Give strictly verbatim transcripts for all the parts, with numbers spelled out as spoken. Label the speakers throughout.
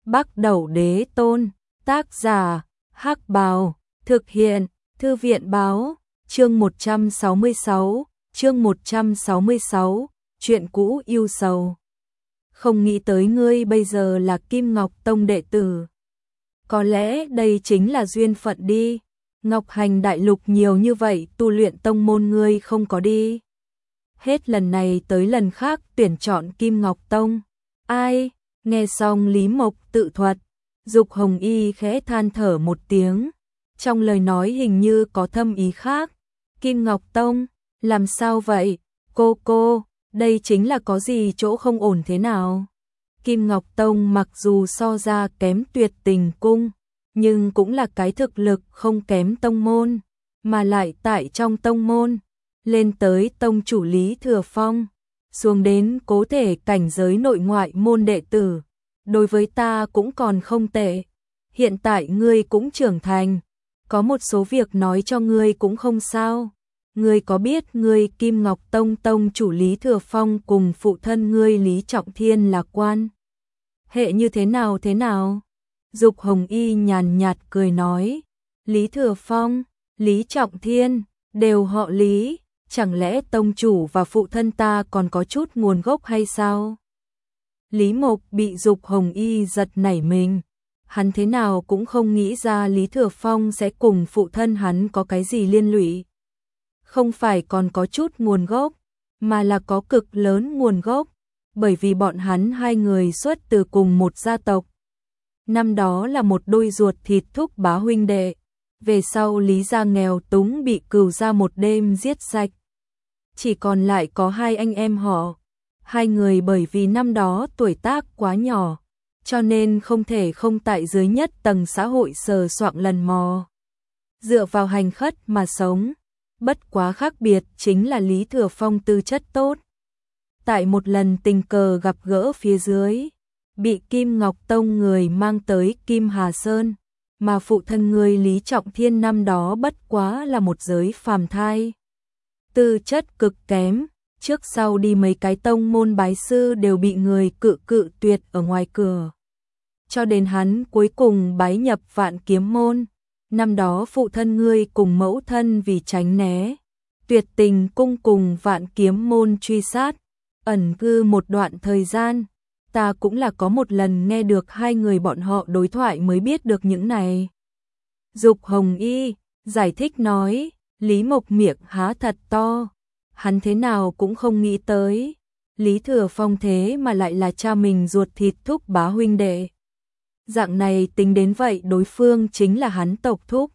Speaker 1: Bắc Đẩu Đế Tôn, tác giả, Hắc Bào, thực hiện, Thư viện Báo, chương một trăm sáu mươi sáu, chương một trăm sáu mươi sáu, chuyện cũ yêu sầu. Không nghĩ tới ngươi bây giờ là Kim Ngọc Tông đệ tử. Có lẽ đây chính là duyên phận đi. Ngọc Hành đại lục nhiều như vậy, tu luyện tông môn ngươi không có đi. Hết lần này tới lần khác tuyển chọn Kim Ngọc Tông. Ai? Nghe xong Lý Mộc tự thuật, Dục Hồng Y khẽ than thở một tiếng. Trong lời nói hình như có thâm ý khác. Kim Ngọc Tông, làm sao vậy? Cô cô, đây chính là có gì chỗ không ổn thế nào? Kim Ngọc Tông mặc dù so ra kém Tuyệt Tình Cung, nhưng cũng là cái thực lực không kém tông môn, mà lại tại trong tông môn, lên tới tông chủ Lý Thừa Phong, xuống đến cố thể cảnh giới nội ngoại môn đệ tử, đối với ta cũng còn không tệ. Hiện tại ngươi cũng trưởng thành, có một số việc nói cho ngươi cũng không sao. Ngươi có biết ngươi Kim Ngọc Tông tông chủ Lý Thừa Phong cùng phụ thân ngươi Lý Trọng Thiên là quan hệ như thế nào thế nào? Dục Hồng Y nhàn nhạt cười nói, Lý Thừa Phong, Lý Trọng Thiên, đều họ Lý, chẳng lẽ tông chủ và phụ thân ta còn có chút nguồn gốc hay sao? Lý Mộc bị Dục Hồng Y giật nảy mình, hắn thế nào cũng không nghĩ ra Lý Thừa Phong sẽ cùng phụ thân hắn có cái gì liên lụy. Không phải còn có chút nguồn gốc, mà là có cực lớn nguồn gốc, bởi vì bọn hắn hai người xuất từ cùng một gia tộc. Năm đó là một đôi ruột thịt thúc bá huynh đệ, về sau Lý gia nghèo túng bị Cửu gia một đêm giết sạch. Chỉ còn lại có hai anh em họ, hai người bởi vì năm đó tuổi tác quá nhỏ, cho nên không thể không tại dưới nhất tầng xã hội sờ soạng lần mò. Dựa vào hành khất mà sống, bất quá khác biệt chính là Lý Thừa Phong tư chất tốt. Tại một lần tình cờ gặp gỡ phía dưới, bị Kim Ngọc Tông người mang tới Kim Hà Sơn, mà phụ thân người Lý Trọng Thiên năm đó bất quá là một giới phàm thai. Tư chất cực kém, trước sau đi mấy cái tông môn bái sư đều bị người cự cự tuyệt ở ngoài cửa. Cho đến hắn cuối cùng bái nhập Vạn Kiếm môn, năm đó phụ thân ngươi cùng mẫu thân vì tránh né Tuyệt Tình cung cùng Vạn Kiếm môn truy sát, ẩn cư một đoạn thời gian. Ta cũng là có một lần nghe được hai người bọn họ đối thoại mới biết được những này. Dục Hồng Y giải thích nói, Lý Mộc miệng há thật to, hắn thế nào cũng không nghĩ tới, Lý Thừa Phong thế mà lại là cha mình ruột thịt thúc bá huynh đệ. Dạng này tính đến vậy đối phương chính là hắn tộc thúc,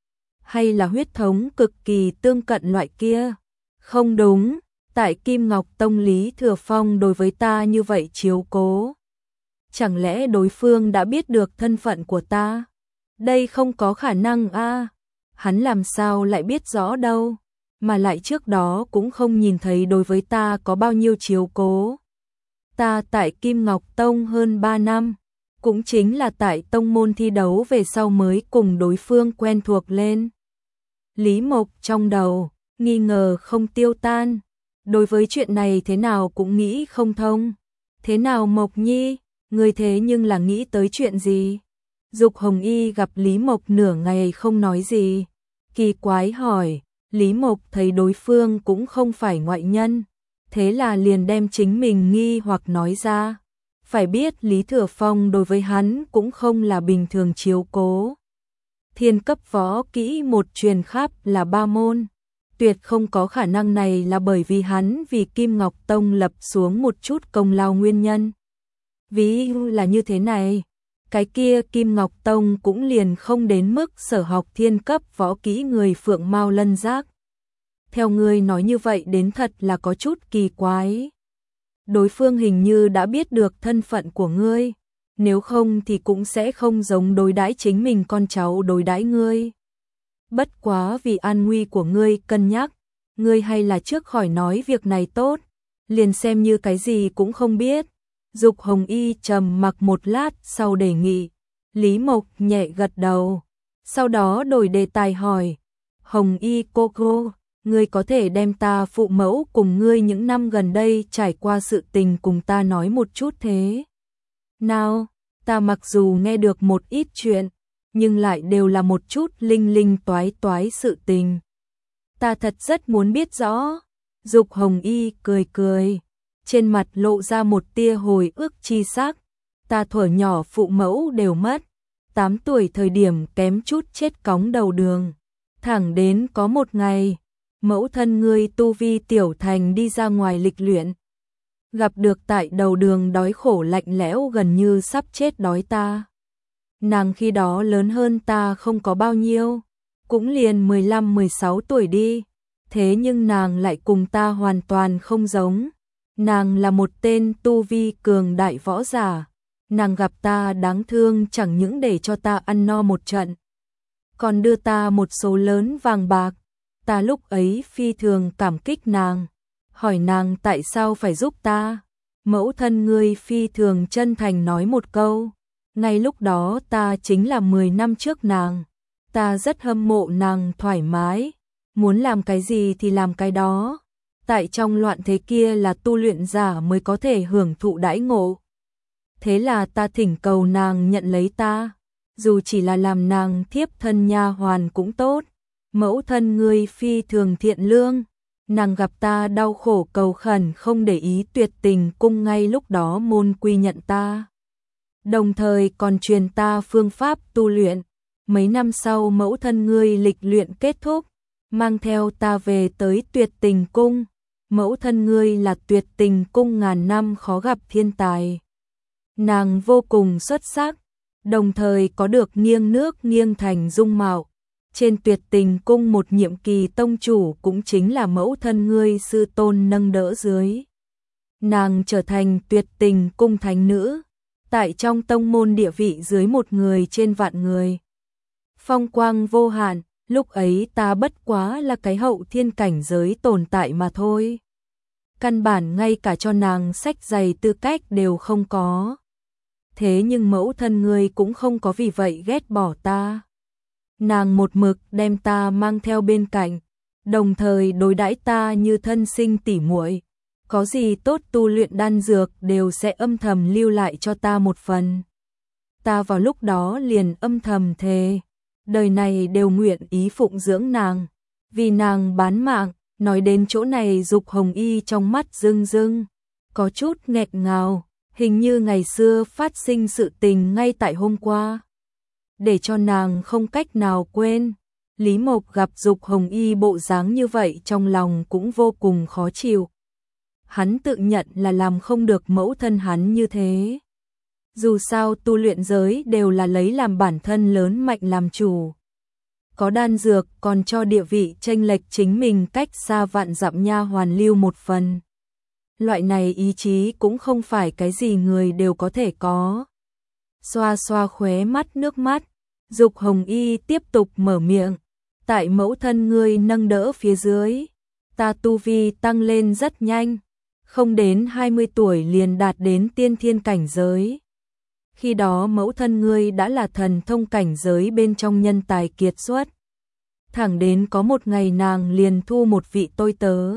Speaker 1: hay là huyết thống cực kỳ tương cận loại kia? Không đúng. Tại Kim Ngọc Tông Lý Thừa Phong đối với ta như vậy chiếu cố, chẳng lẽ đối phương đã biết được thân phận của ta? Đây không có khả năng a. À. Hắn làm sao lại biết rõ đâu, mà lại trước đó cũng không nhìn thấy đối với ta có bao nhiêu chiếu cố. Ta tại Kim Ngọc Tông hơn ba năm, cũng chính là tại tông môn thi đấu về sau mới cùng đối phương quen thuộc lên. Lý Mộc trong đầu nghi ngờ không tiêu tan. Đối với chuyện này thế nào cũng nghĩ không thông. Thế nào Mộc Nhi, người thế nhưng là nghĩ tới chuyện gì? Dục Hồng Y gặp Lý Mộc nửa ngày không nói gì, kỳ quái hỏi. Lý Mộc thấy đối phương cũng không phải ngoại nhân, thế là liền đem chính mình nghi hoặc nói ra. Phải biết Lý Thừa Phong đối với hắn cũng không là bình thường chiếu cố. Thiên cấp võ kỹ một truyền khắp là ba môn. Tuyệt không có khả năng này là bởi vì hắn vì Kim Ngọc Tông lập xuống một chút công lao nguyên nhân. Ví dụ là như thế này, cái kia Kim Ngọc Tông cũng liền không đến mức sở học thiên cấp võ kỹ người Phượng Mao Lân Giác. Theo ngươi nói như vậy đến thật là có chút kỳ quái. Đối phương hình như đã biết được thân phận của ngươi, nếu không thì cũng sẽ không giống đối đãi chính mình con cháu đối đãi ngươi. Bất quá vì an nguy của ngươi cân nhắc, ngươi hay là trước khỏi nói việc này tốt, liền xem như cái gì cũng không biết. Dục Hồng Y trầm mặc một lát sau đề nghị, Lý Mộc nhẹ gật đầu, sau đó đổi đề tài hỏi, Hồng Y cô cô, ngươi có thể đem ta phụ mẫu cùng ngươi những năm gần đây trải qua sự tình cùng ta nói một chút thế nào? Ta mặc dù nghe được một ít chuyện, nhưng lại đều là một chút linh linh toái toái sự tình. Ta thật rất muốn biết rõ. Dục Hồng Y cười cười, trên mặt lộ ra một tia hồi ức chi sắc. Ta thuở nhỏ phụ mẫu đều mất, tám tuổi thời điểm kém chút chết cóng đầu đường. Thẳng đến có một ngày, mẫu thân ngươi tu vi tiểu thành đi ra ngoài lịch luyện. Gặp được tại đầu đường đói khổ lạnh lẽo gần như sắp chết đói ta. Nàng khi đó lớn hơn ta không có bao nhiêu, cũng liền mười lăm mười sáu tuổi đi. Thế nhưng nàng lại cùng ta hoàn toàn không giống. Nàng là một tên tu vi cường đại võ giả. Nàng gặp ta đáng thương chẳng những để cho ta ăn no một trận, còn đưa ta một số lớn vàng bạc. Ta lúc ấy phi thường cảm kích nàng, hỏi nàng tại sao phải giúp ta. Mẫu thân ngươi phi thường chân thành nói một câu, ngay lúc đó ta chính là mười năm trước nàng. Ta rất hâm mộ nàng thoải mái, muốn làm cái gì thì làm cái đó. Tại trong loạn thế kia là tu luyện giả mới có thể hưởng thụ đãi ngộ. Thế là ta thỉnh cầu nàng nhận lấy ta, dù chỉ là làm nàng thiếp thân nha hoàn cũng tốt. Mẫu thân ngươi phi thường thiện lương, nàng gặp ta đau khổ cầu khẩn không để ý Tuyệt Tình cung ngay lúc đó môn quy nhận ta. Đồng thời còn truyền ta phương pháp tu luyện. Mấy năm sau mẫu thân ngươi lịch luyện kết thúc, mang theo ta về tới Tuyệt Tình cung. Mẫu thân ngươi là Tuyệt Tình cung ngàn năm khó gặp thiên tài. Nàng vô cùng xuất sắc, đồng thời có được nghiêng nước nghiêng thành dung mạo. Trên Tuyệt Tình cung một nhiệm kỳ tông chủ cũng chính là mẫu thân ngươi sư tôn nâng đỡ dưới. Nàng trở thành Tuyệt Tình cung thánh nữ, tại trong tông môn địa vị dưới một người trên vạn người. Phong quang vô hạn, lúc ấy ta bất quá là cái hậu thiên cảnh giới tồn tại mà thôi. Căn bản ngay cả cho nàng sách giày tư cách đều không có. Thế nhưng mẫu thân ngươi cũng không có vì vậy ghét bỏ ta. Nàng một mực đem ta mang theo bên cạnh, đồng thời đối đãi ta như thân sinh tỉ muội. Có gì tốt tu luyện đan dược đều sẽ âm thầm lưu lại cho ta một phần. Ta vào lúc đó liền âm thầm thề, đời này đều nguyện ý phụng dưỡng nàng, vì nàng bán mạng. Nói đến chỗ này Dục Hồng Y trong mắt rưng rưng, có chút nghẹt ngào, hình như ngày xưa phát sinh sự tình ngay tại hôm qua. Để cho nàng không cách nào quên, Lý Mộc gặp Dục Hồng Y bộ dáng như vậy trong lòng cũng vô cùng khó chịu. Hắn tự nhận là làm không được mẫu thân hắn như thế. Dù sao tu luyện giới đều là lấy làm bản thân lớn mạnh làm chủ. Có đan dược còn cho địa vị chênh lệch chính mình cách xa vạn dặm nha hoàn lưu một phần. Loại này ý chí cũng không phải cái gì người đều có thể có. Xoa xoa khóe mắt nước mắt, Dục Hồng Y tiếp tục mở miệng. Tại mẫu thân ngươi nâng đỡ phía dưới, ta tu vi tăng lên rất nhanh, không đến hai mươi tuổi liền đạt đến tiên thiên cảnh giới. Khi đó mẫu thân ngươi đã là thần thông cảnh giới bên trong nhân tài kiệt xuất. Thẳng đến có một ngày nàng liền thu một vị tôi tớ.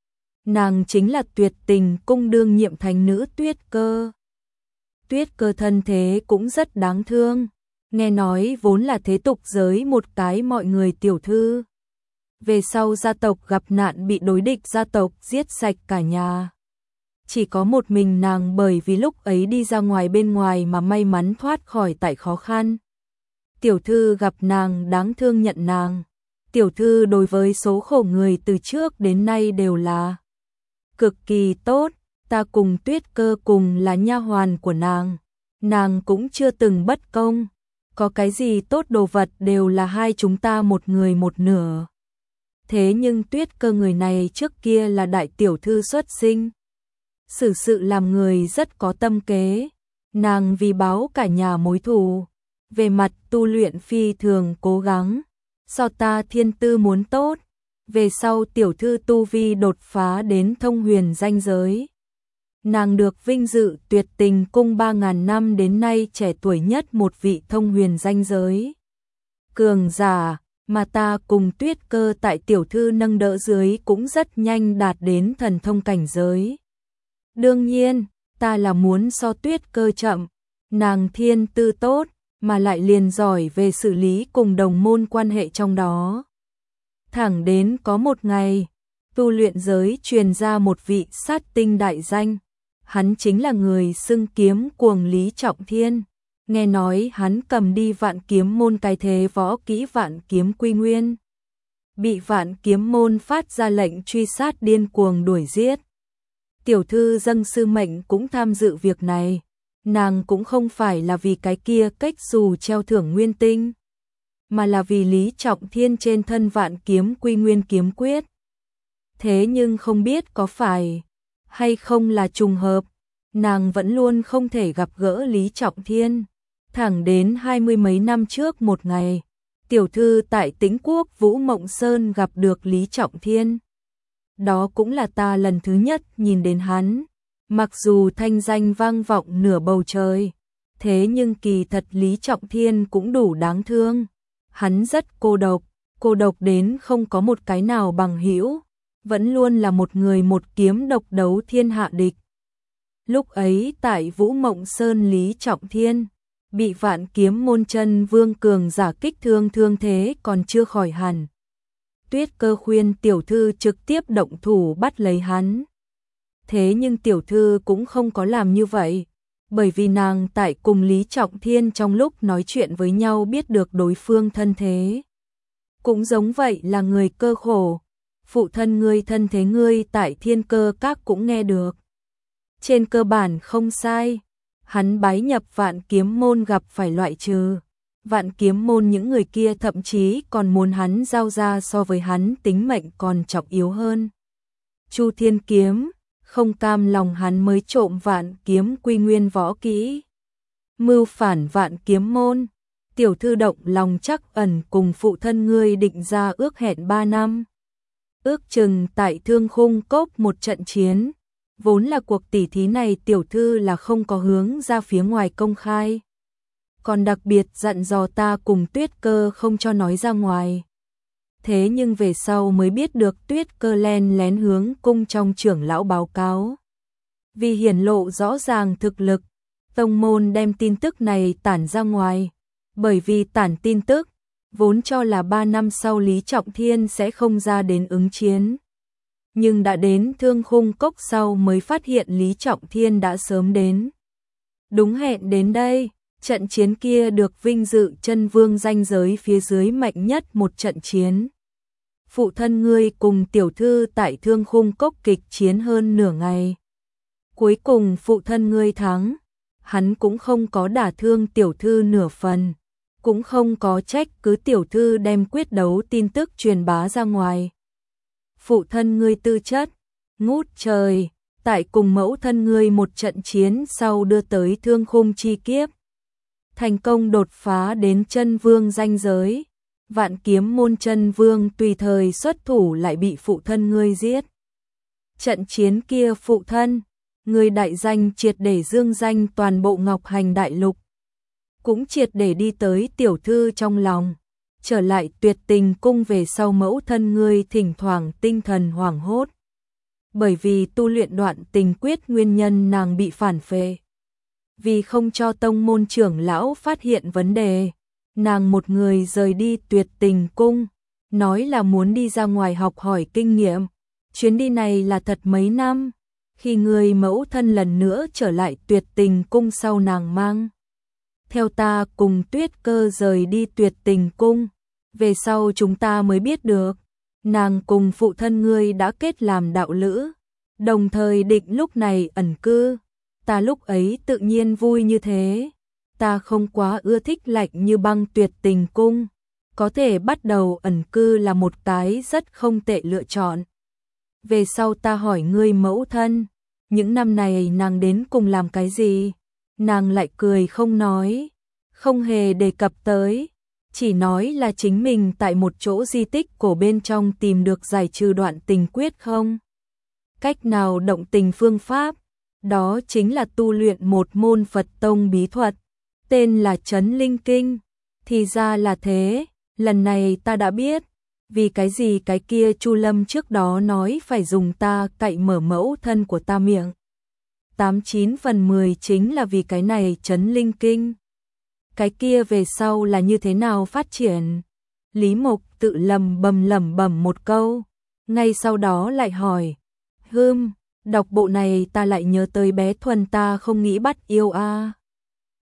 Speaker 1: Nàng chính là Tuyệt Tình cung đương nhiệm thánh nữ Tuyết Cơ. Tuyết Cơ thân thế cũng rất đáng thương, nghe nói vốn là thế tục giới một cái mọi người tiểu thư. Về sau gia tộc gặp nạn bị đối địch gia tộc giết sạch cả nhà. Chỉ có một mình nàng bởi vì lúc ấy đi ra ngoài bên ngoài mà may mắn thoát khỏi tại khó khăn. Tiểu thư gặp nàng đáng thương nhận nàng. Tiểu thư đối với số khổ người từ trước đến nay đều là cực kỳ tốt. Ta cùng Tuyết Cơ cùng là nha hoàn của nàng, nàng cũng chưa từng bất công. Có cái gì tốt đồ vật đều là hai chúng ta một người một nửa. Thế nhưng Tuyết Cơ người này trước kia là đại tiểu thư xuất sinh, xử sự làm người rất có tâm kế. Nàng vì báo cả nhà mối thù, về mặt tu luyện phi thường cố gắng, so ta thiên tư muốn tốt. Về sau tiểu thư tu vi đột phá đến thông huyền danh giới. Nàng được vinh dự Tuyệt Tình cung ba ngàn năm đến nay trẻ tuổi nhất một vị thông huyền danh giới cường giả, mà ta cùng Tuyết Cơ tại tiểu thư nâng đỡ dưới cũng rất nhanh đạt đến thần thông cảnh giới. Đương nhiên, ta là muốn so Tuyết Cơ chậm, Nàng thiên tư tốt, mà lại liền giỏi về xử lý cùng đồng môn quan hệ trong đó. Thẳng đến có một ngày, tu luyện giới truyền ra một vị sát tinh đại danh. Hắn chính là người xưng kiếm cuồng Lý Trọng Thiên. Nghe nói hắn cầm đi Vạn Kiếm môn cái thế võ kỹ Vạn Kiếm Quy Nguyên. Bị Vạn Kiếm môn phát ra lệnh truy sát điên cuồng đuổi giết. Tiểu thư dâng sư mệnh cũng tham dự việc này. Nàng cũng không phải là vì cái kia cách dù treo thưởng nguyên tinh, mà là vì Lý Trọng Thiên trên thân Vạn Kiếm Quy Nguyên kiếm quyết. Thế nhưng không biết có phải hay không là trùng hợp, nàng vẫn luôn không thể gặp gỡ Lý Trọng Thiên. Thẳng đến hai mươi mấy năm trước một ngày, tiểu thư tại Tĩnh Quốc Vũ Mộng Sơn gặp được Lý Trọng Thiên. Đó cũng là ta lần thứ nhất nhìn đến hắn. Mặc dù thanh danh vang vọng nửa bầu trời, thế nhưng kỳ thật Lý Trọng Thiên cũng đủ đáng thương. Hắn rất cô độc, cô độc đến không có một cái nào bằng hữu, vẫn luôn là một người một kiếm độc đấu thiên hạ địch. Lúc ấy tại Vũ Mộng Sơn, Lý Trọng Thiên bị Vạn Kiếm môn chân vương cường giả kích thương, thương thế còn chưa khỏi hẳn. Tuyết Cơ khuyên tiểu thư trực tiếp động thủ bắt lấy hắn. Thế nhưng tiểu thư cũng không có làm như vậy, bởi vì nàng tại cùng Lý Trọng Thiên trong lúc nói chuyện với nhau biết được đối phương thân thế. Cũng giống vậy là người cơ khổ, phụ thân ngươi thân thế ngươi tại Thiên Cơ Các cũng nghe được. Trên cơ bản không sai, hắn bái nhập Vạn Kiếm môn gặp phải loại trừ. Vạn Kiếm môn những người kia thậm chí còn muốn hắn giao ra so với hắn tính mệnh còn trọng yếu hơn Chu Thiên kiếm, không cam lòng hắn mới trộm Vạn Kiếm Quy Nguyên võ kỹ. Mưu phản Vạn Kiếm môn, tiểu thư động lòng chắc ẩn cùng phụ thân ngươi định ra ước hẹn ba năm. Ước chừng tại Thương Khung Cốc một trận chiến, vốn là cuộc tỉ thí này tiểu thư là không có hướng ra phía ngoài công khai. Còn đặc biệt dặn dò ta cùng Tuyết Cơ không cho nói ra ngoài. Thế nhưng về sau mới biết được Tuyết Cơ len lén hướng cung trong trưởng lão báo cáo. Vì hiển lộ rõ ràng thực lực, tông môn đem tin tức này tản ra ngoài. Bởi vì tản tin tức, vốn cho là ba năm sau Lý Trọng Thiên sẽ không ra đến ứng chiến. Nhưng đã đến Thương Khung Cốc sau mới phát hiện Lý Trọng Thiên đã sớm đến. Đúng hẹn đến đây, trận chiến kia được vinh dự chân vương danh giới phía dưới mạnh nhất một trận chiến. Phụ thân ngươi cùng tiểu thư tại Thương Khung Cốc kịch chiến hơn nửa ngày. Cuối cùng phụ thân ngươi thắng, hắn cũng không có đả thương tiểu thư nửa phần, cũng không có trách cứ tiểu thư đem quyết đấu tin tức truyền bá ra ngoài. Phụ thân ngươi tư chất ngút trời, tại cùng mẫu thân ngươi một trận chiến sau đưa tới Thương Khung chi kiếp, thành công đột phá đến chân vương danh giới. Vạn Kiếm môn chân vương tùy thời xuất thủ lại bị phụ thân ngươi giết. Trận chiến kia phụ thân, ngươi đại danh triệt để dương danh toàn bộ Ngọc Hành đại lục, cũng triệt để đi tới tiểu thư trong lòng. Trở lại Tuyệt Tình cung về sau mẫu thân ngươi thỉnh thoảng tinh thần hoảng hốt. Bởi vì tu luyện đoạn tình quyết nguyên nhân nàng bị phản phệ. Vì không cho tông môn trưởng lão phát hiện vấn đề, nàng một người rời đi Tuyệt Tình cung, nói là muốn đi ra ngoài học hỏi kinh nghiệm. Chuyến đi này là thật mấy năm, khi người mẫu thân lần nữa trở lại Tuyệt Tình cung sau nàng mang theo ta cùng Tuyết Cơ rời đi Tuyệt Tình cung. Về sau chúng ta mới biết được, nàng cùng phụ thân ngươi đã kết làm đạo lữ, đồng thời định lúc này ẩn cư. Ta lúc ấy tự nhiên vui như thế. Ta không quá ưa thích lạnh như băng Tuyệt Tình cung, có thể bắt đầu ẩn cư là một cái rất không tệ lựa chọn. Về sau ta hỏi ngươi mẫu thân, những năm này nàng đến cùng làm cái gì? Nàng lại cười không nói, không hề đề cập tới, chỉ nói là chính mình tại một chỗ di tích cổ bên trong tìm được giải trừ đoạn tình quyết không cách nào động tình phương pháp, đó chính là tu luyện một môn Phật tông bí thuật, tên là Trấn Linh Kinh. Thì ra là thế, lần này ta đã biết, vì cái gì cái kia Chu Lâm trước đó nói phải dùng ta cậy mở mẫu thân của ta miệng. tám chín phần mười chính là vì cái này chấn linh kinh. Cái kia về sau là như thế nào phát triển? Lý Mộc tự lầm bầm lẩm bẩm một câu, ngay sau đó lại hỏi, hưm, đọc bộ này ta lại nhớ tới bé Thuần ta không nghĩ bắt yêu a.